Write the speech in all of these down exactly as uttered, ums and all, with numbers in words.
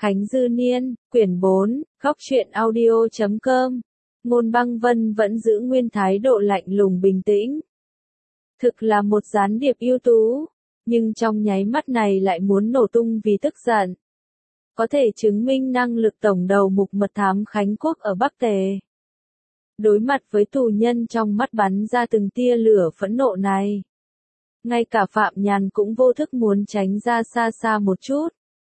Khánh Dư Niên, quyển bốn, góc truyện audio chấm com. Ngôn Băng Vân vẫn giữ nguyên thái độ lạnh lùng bình tĩnh. Thực là một gián điệp ưu tú, nhưng trong nháy mắt này lại muốn nổ tung vì tức giận. Có thể chứng minh năng lực tổng đầu mục mật thám Khánh Quốc ở Bắc Tề. Đối mặt với tù nhân trong mắt bắn ra từng tia lửa phẫn nộ này. Ngay cả Phạm Nhàn cũng vô thức muốn tránh ra xa xa một chút.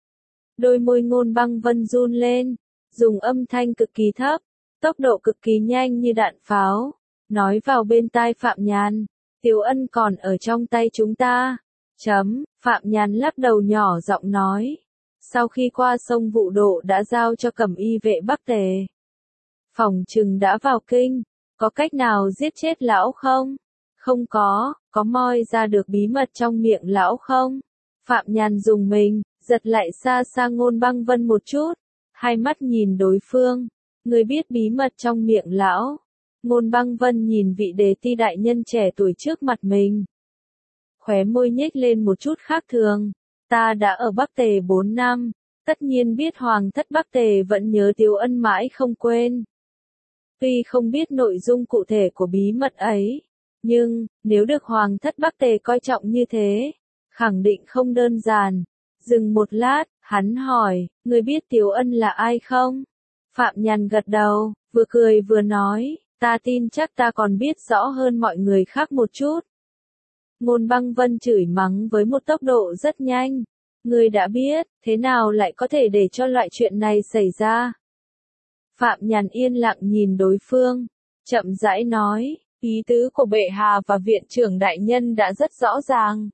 Đôi môi Ngôn Băng Vân run lên, dùng âm thanh cực kỳ thấp, tốc độ cực kỳ nhanh như đạn pháo, nói vào bên tai Phạm Nhàn, Tiếu Ân còn ở trong tay chúng ta. Chấm, Phạm Nhàn lắc đầu nhỏ giọng nói, sau khi qua sông Vụ Độ đã giao cho Cẩm Y vệ Bắc Tề. Phỏng chừng đã vào kinh, có cách nào giết chết lão không? Không có, có moi ra được bí mật trong miệng lão không? Phạm Nhàn dùng mình, giật lại xa xa Ngôn Băng Vân một chút, hai mắt nhìn đối phương, người biết bí mật trong miệng lão. Ngôn Băng Vân nhìn vị đề ti đại nhân trẻ tuổi trước mặt mình. Khóe môi nhếch lên một chút khác thường, ta đã ở Bắc Tề bốn năm, tất nhiên biết Hoàng thất Bắc Tề vẫn nhớ Tiếu Ân mãi không quên. Tuy không biết nội dung cụ thể của bí mật ấy, nhưng, nếu được Hoàng thất Bắc Tề coi trọng như thế, khẳng định không đơn giản. Dừng một lát, hắn hỏi, người biết Tiếu Ân là ai không? Phạm Nhàn gật đầu, vừa cười vừa nói, ta tin chắc ta còn biết rõ hơn mọi người khác một chút. Ngôn Băng Vân chửi mắng với một tốc độ rất nhanh. Người đã biết, thế nào lại có thể để cho loại chuyện này xảy ra? Phạm Nhàn yên lặng nhìn đối phương, chậm rãi nói, ý tứ của bệ hạ và viện trưởng đại nhân đã rất rõ ràng.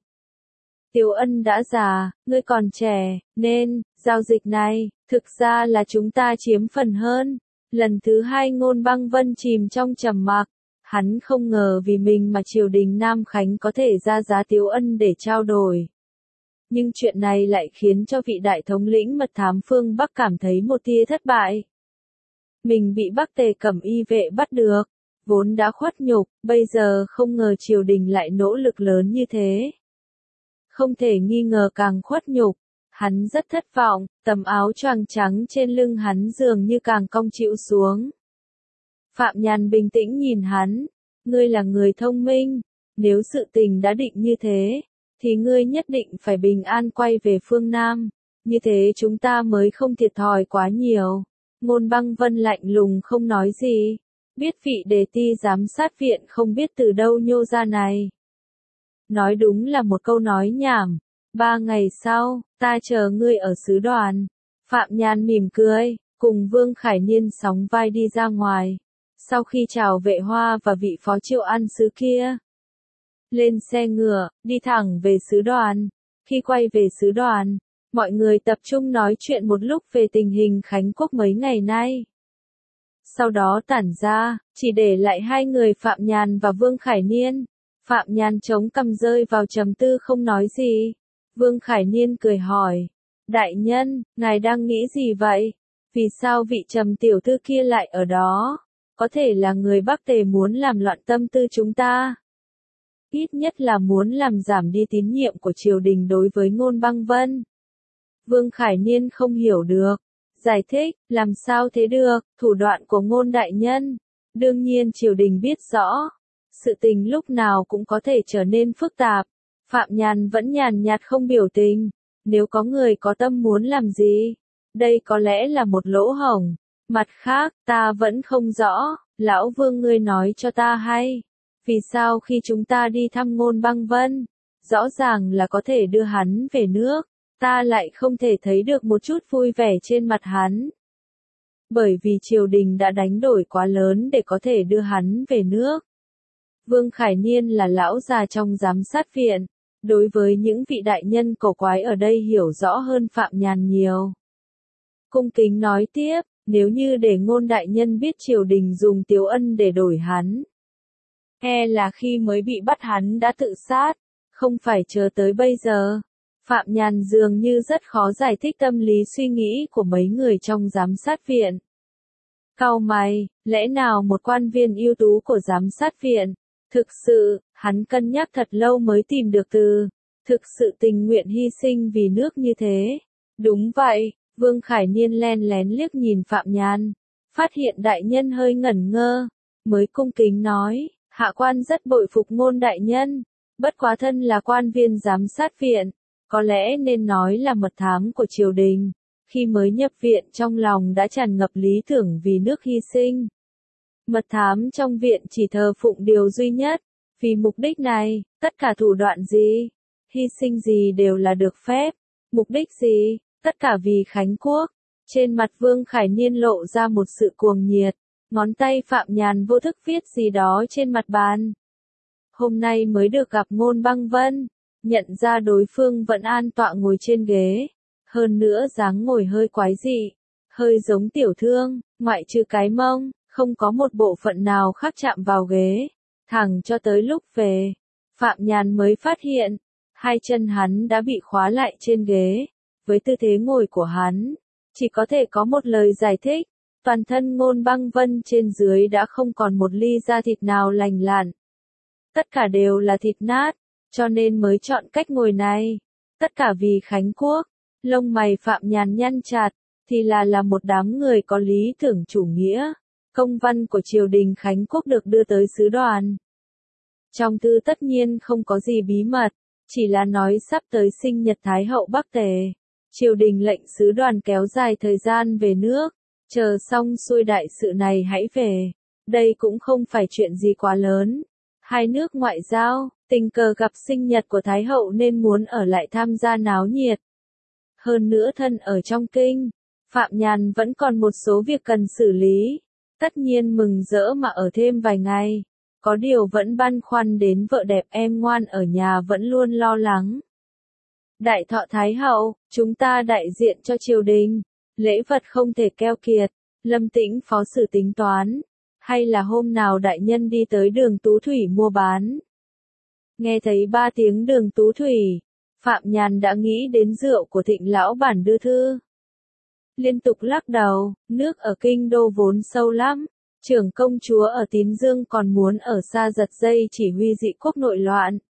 Tiếu Ân đã già, ngươi còn trẻ, nên, giao dịch này, thực ra là chúng ta chiếm phần hơn. Lần thứ hai Ngôn Băng Vân chìm trong trầm mặc, hắn không ngờ vì mình mà triều đình Nam Khánh có thể ra giá Tiếu Ân để trao đổi. Nhưng chuyện này lại khiến cho vị đại thống lĩnh mật thám phương Bắc cảm thấy một tia thất bại. Mình bị Bắc Tề Cẩm Y vệ bắt được, vốn đã khuất nhục, bây giờ không ngờ triều đình lại nỗ lực lớn như thế. Không thể nghi ngờ càng khuất nhục, hắn rất thất vọng, tấm áo choàng trắng trên lưng hắn dường như càng cong chịu xuống. Phạm Nhàn bình tĩnh nhìn hắn, ngươi là người thông minh, nếu sự tình đã định như thế, thì ngươi nhất định phải bình an quay về phương Nam, như thế chúng ta mới không thiệt thòi quá nhiều. Ngôn Băng Vân lạnh lùng không nói gì, biết vị đề ti giám sát viện không biết từ đâu nhô ra này. Nói đúng là một câu nói nhảm. Ba ngày sau, ta chờ ngươi ở sứ đoàn. Phạm Nhàn mỉm cười, cùng Vương Khải Niên sóng vai đi ra ngoài. Sau khi chào Vệ Hoa và vị phó Triệu An sứ kia, lên xe ngựa, đi thẳng về sứ đoàn. Khi quay về sứ đoàn, mọi người tập trung nói chuyện một lúc về tình hình Khánh Quốc mấy ngày nay. Sau đó tản ra, chỉ để lại hai người Phạm Nhàn và Vương Khải Niên. Phạm Nhàn chống cằm rơi vào trầm tư không nói gì. Vương Khải Niên cười hỏi, đại nhân, ngài đang nghĩ gì vậy? Vì sao vị Trầm tiểu thư kia lại ở đó? Có thể là người Bắc Tề muốn làm loạn tâm tư chúng ta. Ít nhất là muốn làm giảm đi tín nhiệm của triều đình đối với Ngôn Băng Vân. Vương Khải Niên không hiểu được. Giải thích, làm sao thế được, thủ đoạn của Ngôn đại nhân. Đương nhiên triều đình biết rõ. Sự tình lúc nào cũng có thể trở nên phức tạp. Phạm Nhàn vẫn nhàn nhạt không biểu tình. Nếu có người có tâm muốn làm gì, đây có lẽ là một lỗ hổng. Mặt khác, ta vẫn không rõ, lão Vương ngươi nói cho ta hay. Vì sao khi chúng ta đi thăm Ngôn Băng Vân, rõ ràng là có thể đưa hắn về nước, ta lại không thể thấy được một chút vui vẻ trên mặt hắn. Bởi vì triều đình đã đánh đổi quá lớn để có thể đưa hắn về nước. Vương Khải Niên là lão già trong giám sát viện, đối với những vị đại nhân cổ quái ở đây hiểu rõ hơn Phạm Nhàn nhiều. Cung kính nói tiếp, nếu như để Ngôn đại nhân biết triều đình dùng Tiếu Ân để đổi hắn, e là khi mới bị bắt hắn đã tự sát, không phải chờ tới bây giờ. Phạm Nhàn dường như rất khó giải thích tâm lý suy nghĩ của mấy người trong giám sát viện. Cau mày, lẽ nào một quan viên ưu tú của giám sát viện? Thực sự, hắn cân nhắc thật lâu mới tìm được từ. Thực sự tình nguyện hy sinh vì nước như thế. Đúng vậy, Vương Khải Niên len lén liếc nhìn Phạm Nhàn, phát hiện đại nhân hơi ngẩn ngơ, mới cung kính nói, hạ quan rất bội phục Ngôn đại nhân, bất quá thân là quan viên giám sát viện, có lẽ nên nói là mật thám của triều đình, khi mới nhập viện trong lòng đã tràn ngập lý tưởng vì nước hy sinh. Mật thám trong viện chỉ thờ phụng điều duy nhất, vì mục đích này, tất cả thủ đoạn gì, hy sinh gì đều là được phép, mục đích gì, tất cả vì Khánh Quốc. Trên mặt Vương Khải Niên lộ ra một sự cuồng nhiệt, ngón tay Phạm Nhàn vô thức viết gì đó trên mặt bàn. Hôm nay mới được gặp Ngôn Băng Vân, nhận ra đối phương vẫn an tọa ngồi trên ghế, hơn nữa dáng ngồi hơi quái dị, hơi giống tiểu thương, ngoại trừ cái mông, không có một bộ phận nào khác chạm vào ghế, thẳng cho tới lúc về, Phạm Nhàn mới phát hiện, hai chân hắn đã bị khóa lại trên ghế, với tư thế ngồi của hắn, chỉ có thể có một lời giải thích, toàn thân Ngôn Băng Vân trên dưới đã không còn một ly da thịt nào lành lặn. Tất cả đều là thịt nát, cho nên mới chọn cách ngồi này. Tất cả vì Khánh Quốc, lông mày Phạm Nhàn nhăn chặt, thì là là một đám người có lý tưởng chủ nghĩa. Công văn của triều đình Khánh Quốc được đưa tới sứ đoàn. Trong thư tất nhiên không có gì bí mật, chỉ là nói sắp tới sinh nhật Thái hậu Bắc Tề. Triều đình lệnh sứ đoàn kéo dài thời gian về nước, chờ xong xuôi đại sự này hãy về. Đây cũng không phải chuyện gì quá lớn. Hai nước ngoại giao, tình cờ gặp sinh nhật của Thái hậu nên muốn ở lại tham gia náo nhiệt. Hơn nữa thân ở trong kinh, Phạm Nhàn vẫn còn một số việc cần xử lý. Tất nhiên mừng rỡ mà ở thêm vài ngày. Có điều vẫn băn khoăn đến vợ đẹp em ngoan ở nhà vẫn luôn lo lắng. Đại thọ Thái hậu, chúng ta đại diện cho triều đình, lễ vật không thể keo kiệt, Lâm Tĩnh phó sử tính toán, hay là hôm nào đại nhân đi tới Đường Tú Thủy mua bán. Nghe thấy ba tiếng Đường Tú Thủy, Phạm Nhàn đã nghĩ đến rượu của Thịnh lão bản đưa thư. Liên tục lắc đầu, nước ở kinh đô vốn sâu lắm, trưởng công chúa ở Tín Dương còn muốn ở xa giật dây chỉ huy dị quốc nội loạn.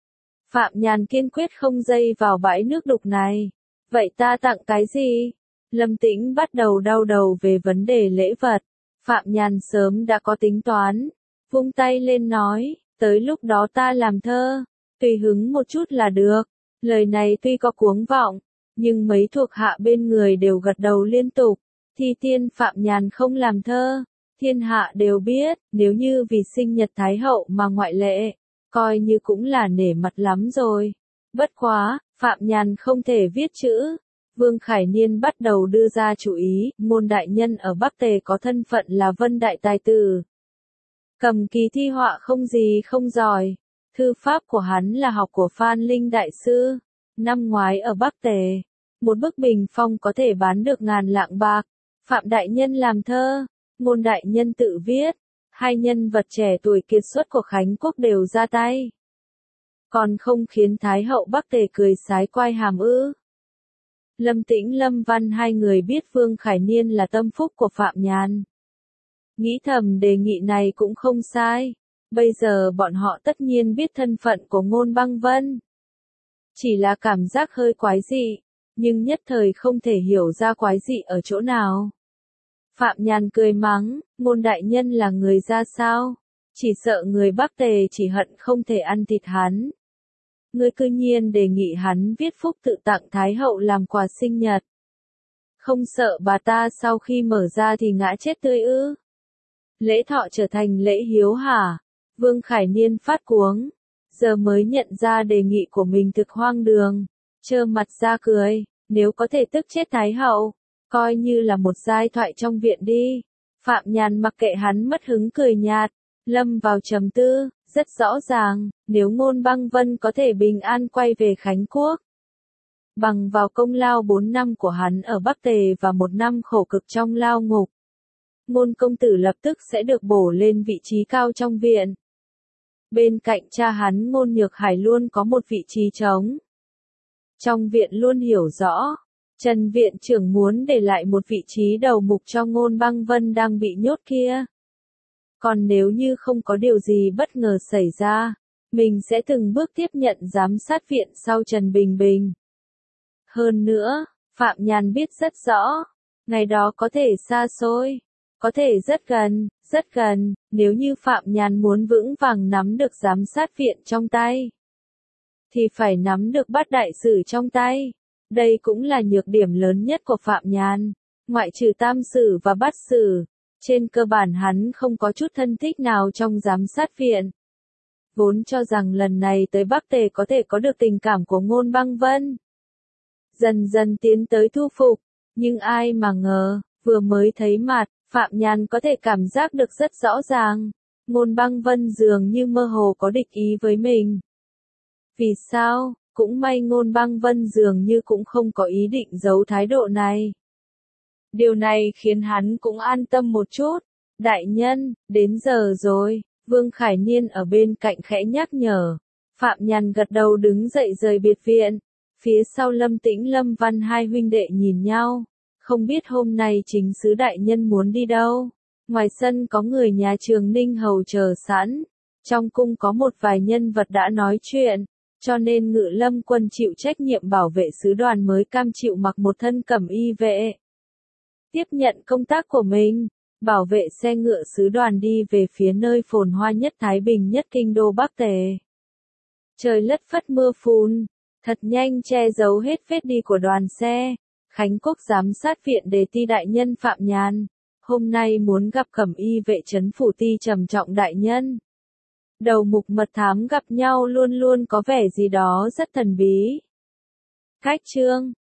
Phạm Nhàn kiên quyết không dây vào bãi nước đục này. Vậy ta tặng cái gì? Lâm Tĩnh bắt đầu đau đầu về vấn đề lễ vật. Phạm Nhàn sớm đã có tính toán. Vung tay lên nói, tới lúc đó ta làm thơ. Tùy hứng một chút là được. Lời này tuy có cuống vọng, nhưng mấy thuộc hạ bên người đều gật đầu liên tục. Thi tiên Phạm Nhàn không làm thơ. Thiên hạ đều biết, nếu như vì sinh nhật Thái hậu mà ngoại lệ, coi như cũng là nể mặt lắm rồi. Bất quá, Phạm Nhàn không thể viết chữ. Vương Khải Niên bắt đầu đưa ra chủ ý, Ngôn đại nhân ở Bắc Tề có thân phận là Vân đại tài tử. Cầm kỳ thi họa không gì không giỏi. Thư pháp của hắn là học của Phan Linh đại sư. Năm ngoái ở Bắc Tề, một bức bình phong có thể bán được ngàn lạng bạc. Phạm đại nhân làm thơ, Ngôn đại nhân tự viết. Hai nhân vật trẻ tuổi kiệt xuất của Khánh Quốc đều ra tay. Còn không khiến Thái hậu Bắc Tề cười sái quai hàm ư. Lâm Tĩnh Lâm Văn hai người biết Vương Khải Niên là tâm phúc của Phạm Nhàn. Nghĩ thầm đề nghị này cũng không sai. Bây giờ bọn họ tất nhiên biết thân phận của Ngôn Băng Vân. Chỉ là cảm giác hơi quái dị, nhưng nhất thời không thể hiểu ra quái dị ở chỗ nào. Phạm Nhàn cười mắng, Ngôn đại nhân là người ra sao? Chỉ sợ người Bắc Tề chỉ hận không thể ăn thịt hắn. Ngươi cư nhiên đề nghị hắn viết phúc tự tặng Thái hậu làm quà sinh nhật. Không sợ bà ta sau khi mở ra thì ngã chết tươi ư? Lễ thọ trở thành lễ hiếu hả? Vương Khải Niên phát cuống, giờ mới nhận ra đề nghị của mình thực hoang đường, trơ mặt ra cười, nếu có thể tức chết Thái hậu, coi như là một giai thoại trong viện đi. Phạm Nhàn mặc kệ hắn mất hứng cười nhạt, lâm vào trầm tư, rất rõ ràng, nếu Ngôn Băng Vân có thể bình an quay về Khánh Quốc, bằng vào công lao bốn năm của hắn ở Bắc Tề và một năm khổ cực trong lao ngục, Ngôn công tử lập tức sẽ được bổ lên vị trí cao trong viện. Bên cạnh cha hắn Ngôn Nhược Hải luôn có một vị trí trống. Trong viện luôn hiểu rõ, Trần viện trưởng muốn để lại một vị trí đầu mục cho Ngôn Băng Vân đang bị nhốt kia. Còn nếu như không có điều gì bất ngờ xảy ra, mình sẽ từng bước tiếp nhận giám sát viện sau Trần Bình Bình. Hơn nữa, Phạm Nhàn biết rất rõ, ngày đó có thể xa xôi, có thể rất gần, rất gần, nếu như Phạm Nhàn muốn vững vàng nắm được giám sát viện trong tay, thì phải nắm được bát đại sử trong tay. Đây cũng là nhược điểm lớn nhất của Phạm Nhàn, ngoại trừ tam sử và bát sử, trên cơ bản hắn không có chút thân thích nào trong giám sát viện. Vốn cho rằng lần này tới Bắc Tề có thể có được tình cảm của Ngôn Băng Vân, dần dần tiến tới thu phục, nhưng ai mà ngờ, vừa mới thấy mặt, Phạm Nhàn có thể cảm giác được rất rõ ràng, Ngôn Băng Vân dường như mơ hồ có địch ý với mình. Vì sao? Cũng may Ngôn Băng Vân dường như cũng không có ý định giấu thái độ này. Điều này khiến hắn cũng an tâm một chút. Đại nhân, đến giờ rồi, Vương Khải Niên ở bên cạnh khẽ nhắc nhở. Phạm Nhàn gật đầu đứng dậy rời biệt viện. Phía sau Lâm Tĩnh Lâm Văn hai huynh đệ nhìn nhau. Không biết hôm nay chính sứ đại nhân muốn đi đâu. Ngoài sân có người nhà Trường Ninh hầu chờ sẵn. Trong cung có một vài nhân vật đã nói chuyện. Cho nên Ngự Lâm quân chịu trách nhiệm bảo vệ sứ đoàn mới cam chịu mặc một thân cẩm y vệ. Tiếp nhận công tác của mình, bảo vệ xe ngựa sứ đoàn đi về phía nơi phồn hoa nhất Thái Bình nhất kinh đô Bắc Tề. Trời lất phất mưa phùn, thật nhanh che giấu hết vết đi của đoàn xe. Khánh Quốc giám sát viện đề ti đại nhân Phạm Nhàn, hôm nay muốn gặp cẩm y vệ trấn phủ ti trầm trọng đại nhân. Đầu mục mật thám gặp nhau luôn luôn có vẻ gì đó rất thần bí. Cách chương